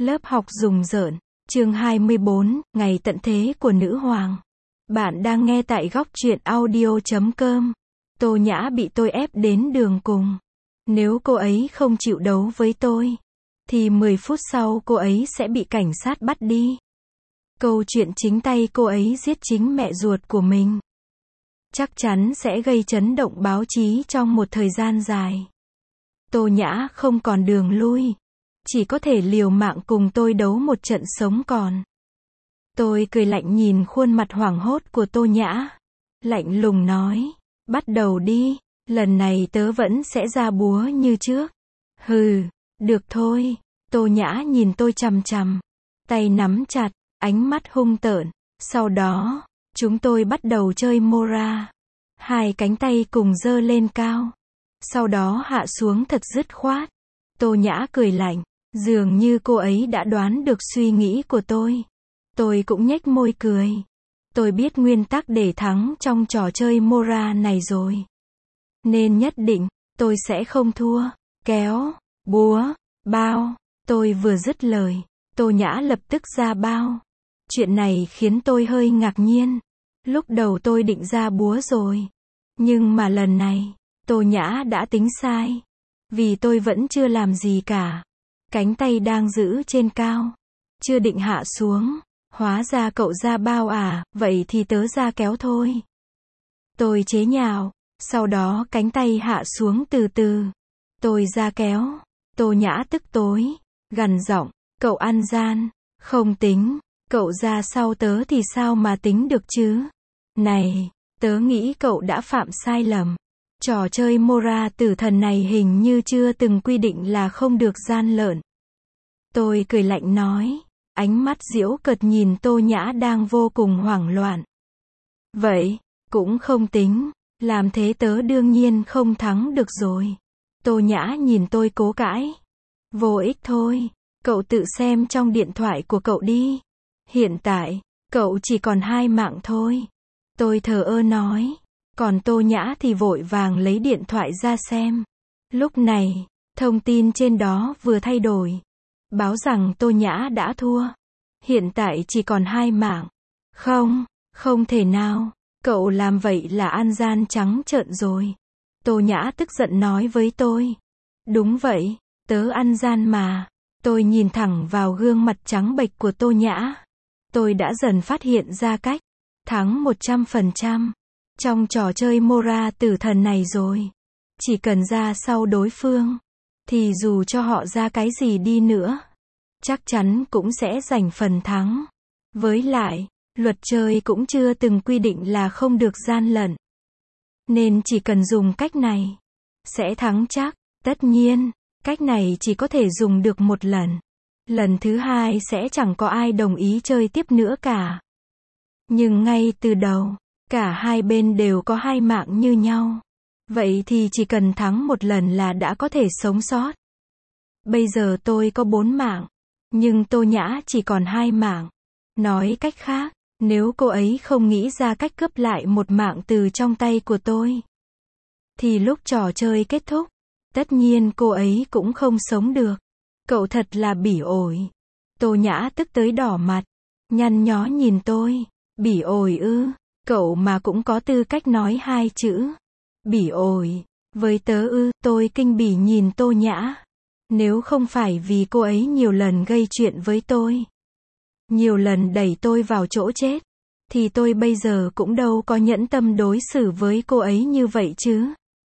Lớp học rùng rợn, chương 24, ngày tận thế của nữ hoàng. Bạn đang nghe tại góc truyện audio.com. Tô Nhã bị tôi ép đến đường cùng. Nếu cô ấy không chịu đấu với tôi, thì 10 phút sau cô ấy sẽ bị cảnh sát bắt đi. Câu chuyện chính tay cô ấy giết chính mẹ ruột của mình. Chắc chắn sẽ gây chấn động báo chí trong một thời gian dài. Tô Nhã không còn đường lui. Chỉ có thể liều mạng cùng tôi đấu một trận sống còn. Tôi cười lạnh nhìn khuôn mặt hoảng hốt của Tô Nhã. Lạnh lùng nói, bắt đầu đi, lần này tớ vẫn sẽ ra búa như trước. Hừ, được thôi. Tô Nhã nhìn tôi chằm chằm, tay nắm chặt, ánh mắt hung tợn. Sau đó, chúng tôi bắt đầu chơi Mora. Hai cánh tay cùng giơ lên cao. Sau đó hạ xuống thật dứt khoát. Tô Nhã cười lạnh. Dường như cô ấy đã đoán được suy nghĩ của tôi. Tôi cũng nhếch môi cười. Tôi biết nguyên tắc để thắng trong trò chơi Mora này rồi. Nên nhất định, tôi sẽ không thua. Kéo, búa, bao. Tôi vừa dứt lời, Tô Nhã lập tức ra bao. Chuyện này khiến tôi hơi ngạc nhiên. Lúc đầu tôi định ra búa rồi. Nhưng mà lần này, Tô Nhã đã tính sai. Vì tôi vẫn chưa làm gì cả. Cánh tay đang giữ trên cao. Chưa định hạ xuống. Hóa ra cậu ra bao à, vậy thì tớ ra kéo thôi. Tôi chế nhạo. Sau đó cánh tay hạ xuống từ từ. Tôi ra kéo. Tô Nhã tức tối. Gằn giọng, cậu ăn gian. Không tính. Cậu ra sau tớ thì sao mà tính được chứ? Này, tớ nghĩ cậu đã phạm sai lầm. Trò chơi Mora tử thần này hình như chưa từng quy định là không được gian lận. Tôi cười lạnh nói, ánh mắt giễu cợt nhìn Tô Nhã đang vô cùng hoảng loạn. Vậy, cũng không tính, làm thế tớ đương nhiên không thắng được rồi. Tô Nhã nhìn tôi cố cãi. Vô ích thôi, cậu tự xem trong điện thoại của cậu đi. Hiện tại, cậu chỉ còn 2 mạng thôi. Tôi thờ ơ nói. Còn Tô Nhã thì vội vàng lấy điện thoại ra xem. Lúc này, thông tin trên đó vừa thay đổi. Báo rằng Tô Nhã đã thua. Hiện tại chỉ còn 2 mạng. Không, không thể nào. Cậu làm vậy là ăn gian trắng trợn rồi. Tô Nhã tức giận nói với tôi. Đúng vậy, tớ ăn gian mà. Tôi nhìn thẳng vào gương mặt trắng bệch của Tô Nhã. Tôi đã dần phát hiện ra cách thắng 100%. Trong trò chơi Mora tử thần này rồi. Chỉ cần ra sau đối phương. Thì dù cho họ ra cái gì đi nữa. Chắc chắn cũng sẽ giành phần thắng. Với lại, luật chơi cũng chưa từng quy định là không được gian lận. Nên chỉ cần dùng cách này. Sẽ thắng chắc. Tất nhiên, cách này chỉ có thể dùng được một lần. Lần thứ hai sẽ chẳng có ai đồng ý chơi tiếp nữa cả. Nhưng ngay từ đầu, cả hai bên đều có 2 mạng như nhau. Vậy thì chỉ cần thắng một lần là đã có thể sống sót. Bây giờ tôi có 4 mạng. Nhưng Tô Nhã chỉ còn 2 mạng. Nói cách khác, nếu cô ấy không nghĩ ra cách cướp lại 1 mạng từ trong tay của tôi, thì lúc trò chơi kết thúc, tất nhiên cô ấy cũng không sống được. Cậu thật là bỉ ổi. Tô Nhã tức tới đỏ mặt. Nhăn nhó nhìn tôi. Bỉ ổi ư? Cậu mà cũng có tư cách nói 2 chữ. Bỉ ổi. Với tớ ư? Tôi kinh bỉ nhìn Tô Nhã. Nếu không phải vì cô ấy nhiều lần gây chuyện với tôi, nhiều lần đẩy tôi vào chỗ chết, thì tôi bây giờ cũng đâu có nhẫn tâm đối xử với cô ấy như vậy chứ.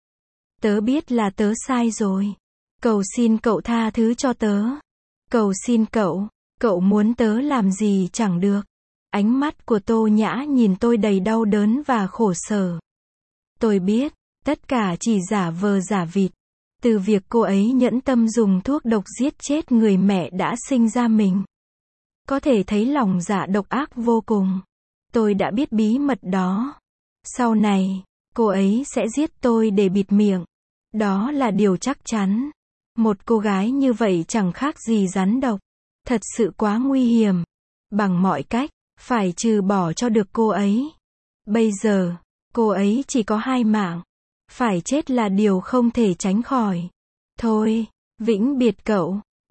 Tớ biết là tớ sai rồi. Cầu xin cậu tha thứ cho tớ. Cầu xin cậu. Cậu muốn tớ làm gì chẳng được. Ánh mắt của Tô Nhã nhìn tôi đầy đau đớn và khổ sở. Tôi biết, tất cả chỉ giả vờ giả vịt. Từ việc cô ấy nhẫn tâm dùng thuốc độc giết chết người mẹ đã sinh ra mình. Có thể thấy lòng dạ độc ác vô cùng. Tôi đã biết bí mật đó. Sau này, cô ấy sẽ giết tôi để bịt miệng. Đó là điều chắc chắn. Một cô gái như vậy chẳng khác gì rắn độc. Thật sự quá nguy hiểm. Bằng mọi cách, phải trừ bỏ cho được cô ấy. Bây giờ, cô ấy chỉ có 2 mạng. Phải chết là điều không thể tránh khỏi. Thôi, vĩnh biệt cậu.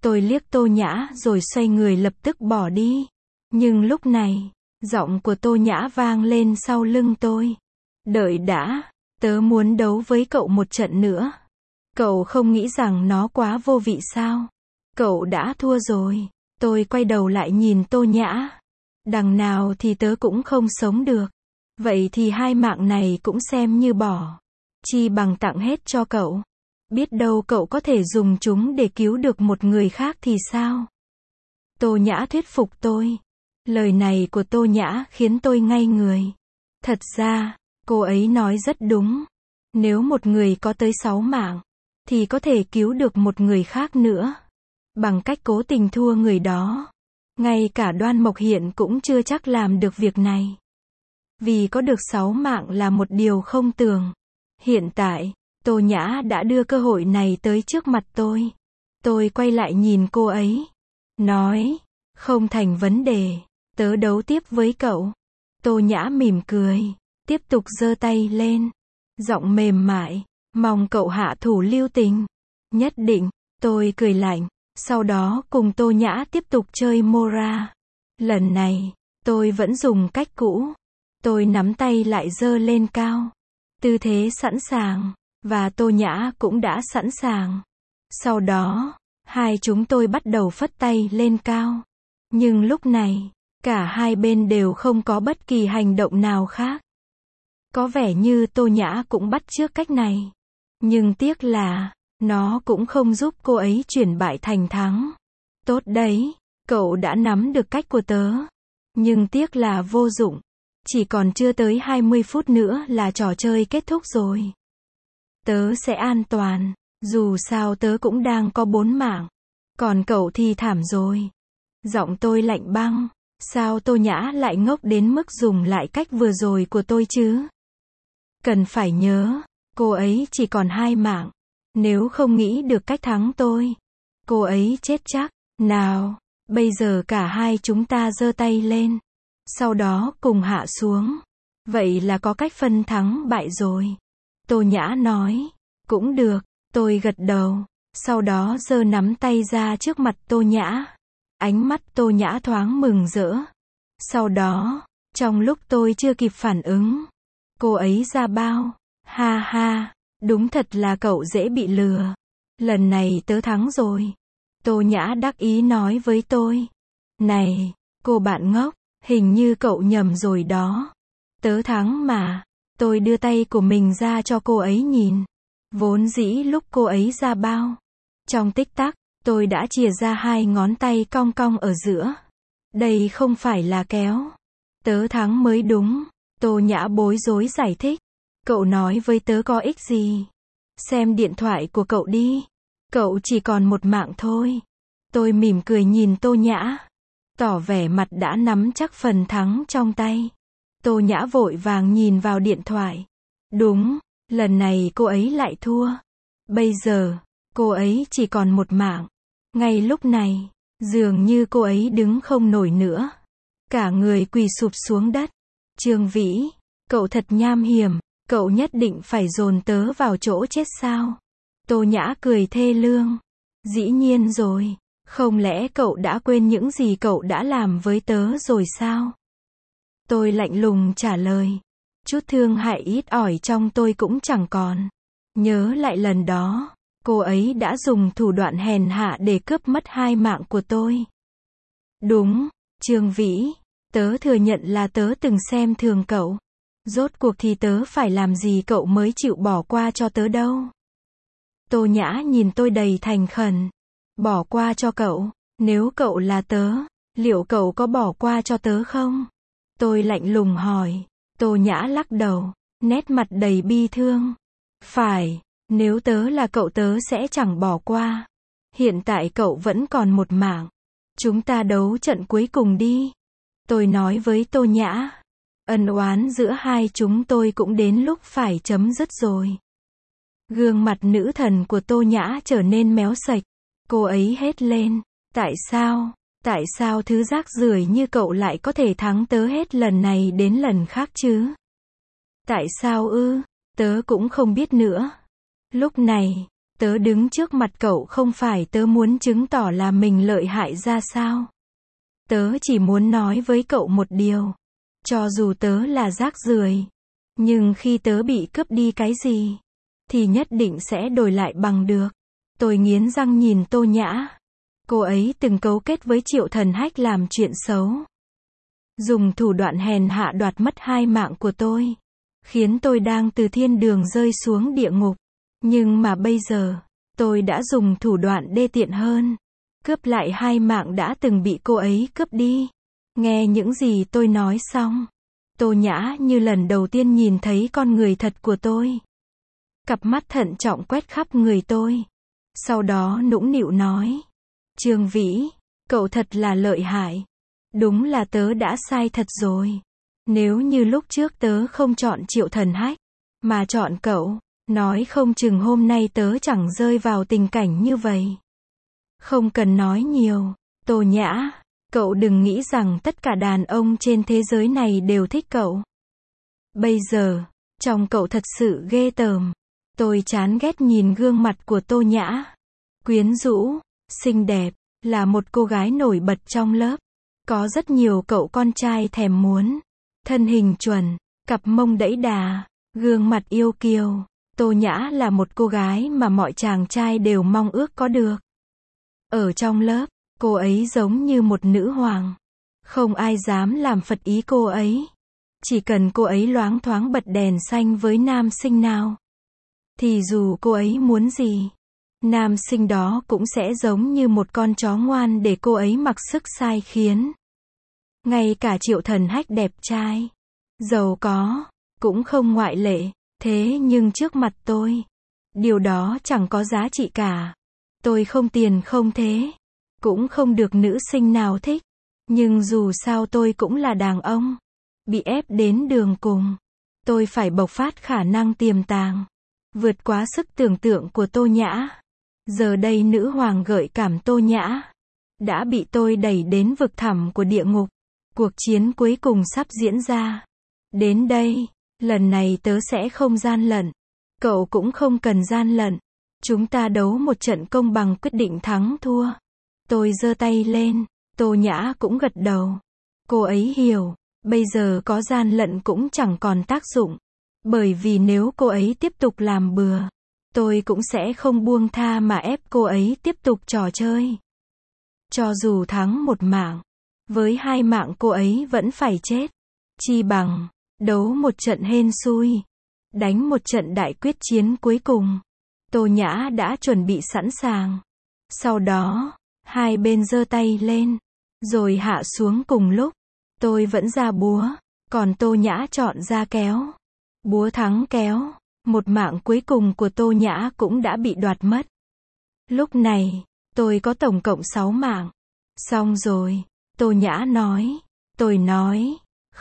Tôi liếc Tô Nhã rồi xoay người lập tức bỏ đi. Nhưng lúc này, giọng của Tô Nhã vang lên sau lưng tôi. Đợi đã, tớ muốn đấu với cậu một trận nữa. Cậu không nghĩ rằng nó quá vô vị sao? Cậu đã thua rồi. Tôi quay đầu lại nhìn Tô Nhã. Đằng nào thì tớ cũng không sống được. Vậy thì hai mạng này cũng xem như bỏ. Chi bằng tặng hết cho cậu. Biết đâu cậu có thể dùng chúng để cứu được một người khác thì sao? Tô Nhã thuyết phục tôi. Lời này của Tô Nhã khiến tôi ngây người. Thật ra, cô ấy nói rất đúng. Nếu một người có tới 6 mạng, thì có thể cứu được một người khác nữa. Bằng cách cố tình thua người đó. Ngay cả Đoan Mộc Hiện cũng chưa chắc làm được việc này. Vì có được 6 mạng là một điều không tưởng. Hiện tại, Tô Nhã đã đưa cơ hội này tới trước mặt tôi. Tôi quay lại nhìn cô ấy. Nói, không thành vấn đề, tớ đấu tiếp với cậu. Tô Nhã mỉm cười, tiếp tục giơ tay lên. Giọng mềm mại, mong cậu hạ thủ lưu tình. Nhất định, tôi cười lạnh. Sau đó cùng Tô Nhã tiếp tục chơi Mora. Lần này, tôi vẫn dùng cách cũ. Tôi nắm tay lại giơ lên cao. Tư thế sẵn sàng. Và Tô Nhã cũng đã sẵn sàng. Sau đó, hai chúng tôi bắt đầu phất tay lên cao. Nhưng lúc này, cả hai bên đều không có bất kỳ hành động nào khác. Có vẻ như Tô Nhã cũng bắt chước cách này. Nhưng tiếc là, nó cũng không giúp cô ấy chuyển bại thành thắng. Tốt đấy, cậu đã nắm được cách của tớ. Nhưng tiếc là vô dụng. Chỉ còn chưa tới 20 phút nữa là trò chơi kết thúc rồi. Tớ sẽ an toàn, dù sao tớ cũng đang có 4 mạng. Còn cậu thì thảm rồi. Giọng tôi lạnh băng. Sao Tô Nhã lại ngốc đến mức dùng lại cách vừa rồi của tôi chứ? Cần phải nhớ, cô ấy chỉ còn 2 mạng. Nếu không nghĩ được cách thắng tôi, cô ấy chết chắc. Nào, bây giờ cả hai chúng ta giơ tay lên. Sau đó cùng hạ xuống. Vậy là có cách phân thắng bại rồi. Tô Nhã nói. Cũng được, tôi gật đầu. Sau đó giơ nắm tay ra trước mặt Tô Nhã. Ánh mắt Tô Nhã thoáng mừng rỡ. Sau đó, trong lúc tôi chưa kịp phản ứng, cô ấy ra bao. Ha ha, đúng thật là cậu dễ bị lừa. Lần này tớ thắng rồi. Tô Nhã đắc ý nói với tôi. Này, cô bạn ngốc, hình như cậu nhầm rồi đó. Tớ thắng mà. Tôi đưa tay của mình ra cho cô ấy nhìn. Vốn dĩ lúc cô ấy ra bao. Trong tích tắc, tôi đã chìa ra 2 ngón tay cong cong ở giữa. Đây không phải là kéo. Tớ thắng mới đúng. Tô Nhã bối rối giải thích. Cậu nói với tớ có ích gì? Xem điện thoại của cậu đi. Cậu chỉ còn 1 mạng thôi. Tôi mỉm cười nhìn Tô Nhã. Tỏ vẻ mặt đã nắm chắc phần thắng trong tay. Tô Nhã vội vàng nhìn vào điện thoại. Đúng, lần này cô ấy lại thua. Bây giờ, cô ấy chỉ còn 1 mạng. Ngay lúc này, dường như cô ấy đứng không nổi nữa. Cả người quỳ sụp xuống đất. Trương Vĩ, cậu thật nham hiểm. Cậu nhất định phải dồn tớ vào chỗ chết sao? Tô Nhã cười thê lương. Dĩ nhiên rồi. Không lẽ cậu đã quên những gì cậu đã làm với tớ rồi sao? Tôi lạnh lùng trả lời. Chút thương hại ít ỏi trong tôi cũng chẳng còn. Nhớ lại lần đó, cô ấy đã dùng thủ đoạn hèn hạ để cướp mất 2 mạng của tôi. Đúng, Trương Vĩ, tớ thừa nhận là tớ từng xem thường cậu. Rốt cuộc thì tớ phải làm gì cậu mới chịu bỏ qua cho tớ đâu. Tô Nhã nhìn tôi đầy thành khẩn. Bỏ qua cho cậu, nếu cậu là tớ, liệu cậu có bỏ qua cho tớ không? Tôi lạnh lùng hỏi. Tô Nhã lắc đầu, nét mặt đầy bi thương. Phải, nếu tớ là cậu tớ sẽ chẳng bỏ qua. Hiện tại cậu vẫn còn 1 mạng. Chúng ta đấu trận cuối cùng đi. Tôi nói với Tô Nhã. Ân oán giữa hai chúng tôi cũng đến lúc phải chấm dứt rồi. Gương mặt nữ thần của Tô Nhã trở nên méo sạch. Cô ấy hét lên. Tại sao thứ rác rưởi như cậu lại có thể thắng tớ hết lần này đến lần khác chứ? Tại sao ư? Tớ cũng không biết nữa. Lúc này, Tớ đứng trước mặt cậu không phải tớ muốn chứng tỏ là mình lợi hại ra sao. Tớ chỉ muốn nói với cậu một điều. Cho dù tớ là rác rưởi, nhưng khi tớ bị cướp đi cái gì, thì nhất định sẽ đổi lại bằng được. Tôi nghiến răng nhìn Tô Nhã. Cô ấy từng cấu kết với Triệu Thần Hách làm chuyện xấu. Dùng thủ đoạn hèn hạ đoạt mất 2 mạng của tôi. Khiến tôi đang từ thiên đường rơi xuống địa ngục. Nhưng mà bây giờ, tôi đã dùng thủ đoạn đê tiện hơn. Cướp lại 2 mạng đã từng bị cô ấy cướp đi. Nghe những gì tôi nói xong, Tô Nhã như lần đầu tiên nhìn thấy con người thật của tôi. Cặp mắt thận trọng quét khắp người tôi. Sau đó nũng nịu nói. Trương Vĩ, cậu thật là lợi hại. Đúng là tớ đã sai thật rồi. Nếu như lúc trước tớ không chọn Triệu Thần Hách, mà chọn cậu, nói không chừng hôm nay tớ chẳng rơi vào tình cảnh như vậy. Không cần nói nhiều, Tô Nhã, cậu đừng nghĩ rằng tất cả đàn ông trên thế giới này đều thích cậu. Bây giờ, trông cậu thật sự ghê tởm. Tôi chán ghét nhìn gương mặt của Tô Nhã. Quyến rũ, xinh đẹp, là một cô gái nổi bật trong lớp. Có rất nhiều cậu con trai thèm muốn. Thân hình chuẩn, cặp mông đẫy đà, gương mặt yêu kiều. Tô Nhã là một cô gái mà mọi chàng trai đều mong ước có được. Ở trong lớp, cô ấy giống như một nữ hoàng. Không ai dám làm phật ý cô ấy. Chỉ cần cô ấy loáng thoáng bật đèn xanh với nam sinh nào, thì dù cô ấy muốn gì, nam sinh đó cũng sẽ giống như một con chó ngoan để cô ấy mặc sức sai khiến. Ngay cả Triệu Thần Hách đẹp trai, giàu có, cũng không ngoại lệ. Thế nhưng trước mặt tôi, điều đó chẳng có giá trị cả. Tôi không tiền không thế, cũng không được nữ sinh nào thích. Nhưng dù sao tôi cũng là đàn ông, bị ép đến đường cùng. Tôi phải bộc phát khả năng tiềm tàng, vượt quá sức tưởng tượng của Tô Nhã. Giờ đây nữ hoàng gợi cảm Tô Nhã đã bị tôi đẩy đến vực thẳm của địa ngục. Cuộc chiến cuối cùng sắp diễn ra. Đến đây, lần này tớ sẽ không gian lận. Cậu cũng không cần gian lận. Chúng ta đấu một trận công bằng quyết định thắng thua. Tôi giơ tay lên, Tô Nhã cũng gật đầu. Cô ấy hiểu, bây giờ có gian lận cũng chẳng còn tác dụng. Bởi vì nếu cô ấy tiếp tục làm bừa, tôi cũng sẽ không buông tha mà ép cô ấy tiếp tục trò chơi. Cho dù thắng 1 mạng, với 2 mạng cô ấy vẫn phải chết. Chi bằng đấu một trận hên xui, đánh một trận đại quyết chiến cuối cùng. Tô Nhã đã chuẩn bị sẵn sàng. Sau đó, hai bên giơ tay lên, rồi hạ xuống cùng lúc. Tôi vẫn ra búa, còn Tô Nhã chọn ra kéo. Búa thắng kéo, 1 mạng cuối cùng của Tô Nhã cũng đã bị đoạt mất. Lúc này, tôi có tổng cộng 6 mạng. Xong rồi, Tô Nhã nói. Tôi nói,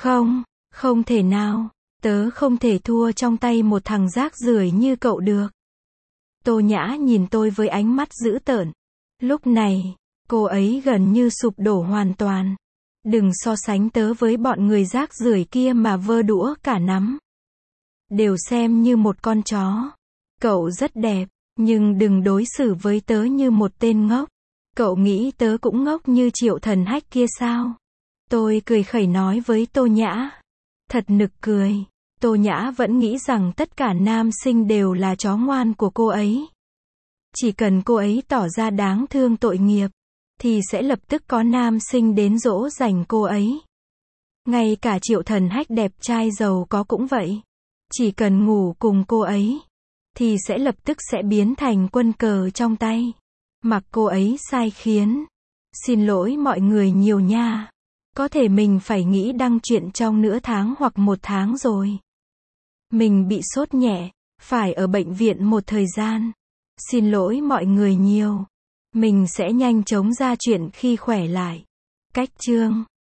không thể nào, tớ không thể thua trong tay một thằng rác rưởi như cậu được. Tô Nhã nhìn tôi với ánh mắt dữ tợn. Lúc này, cô ấy gần như sụp đổ hoàn toàn. Đừng so sánh tớ với bọn người rác rưởi kia mà vơ đũa cả nắm. Đều xem như một con chó. Cậu rất đẹp, nhưng đừng đối xử với tớ như một tên ngốc. Cậu nghĩ tớ cũng ngốc như Triệu Thần Hách kia sao? Tôi cười khẩy nói với Tô Nhã. Thật nực cười. Tô Nhã vẫn nghĩ rằng tất cả nam sinh đều là chó ngoan của cô ấy. Chỉ cần cô ấy tỏ ra đáng thương tội nghiệp, thì sẽ lập tức có nam sinh đến dỗ dành cô ấy. Ngay cả Triệu Thần Hách đẹp trai giàu có cũng vậy. Chỉ cần ngủ cùng cô ấy, thì sẽ lập tức sẽ biến thành quân cờ trong tay. Mặc cô ấy sai khiến. Xin lỗi mọi người nhiều nha. Có thể mình phải nghĩ đăng chuyện trong nửa tháng hoặc 1 tháng rồi. Mình bị sốt nhẹ, phải ở bệnh viện một thời gian. Xin lỗi mọi người nhiều. Mình sẽ nhanh chóng ra chuyện khi khỏe lại. Cách chương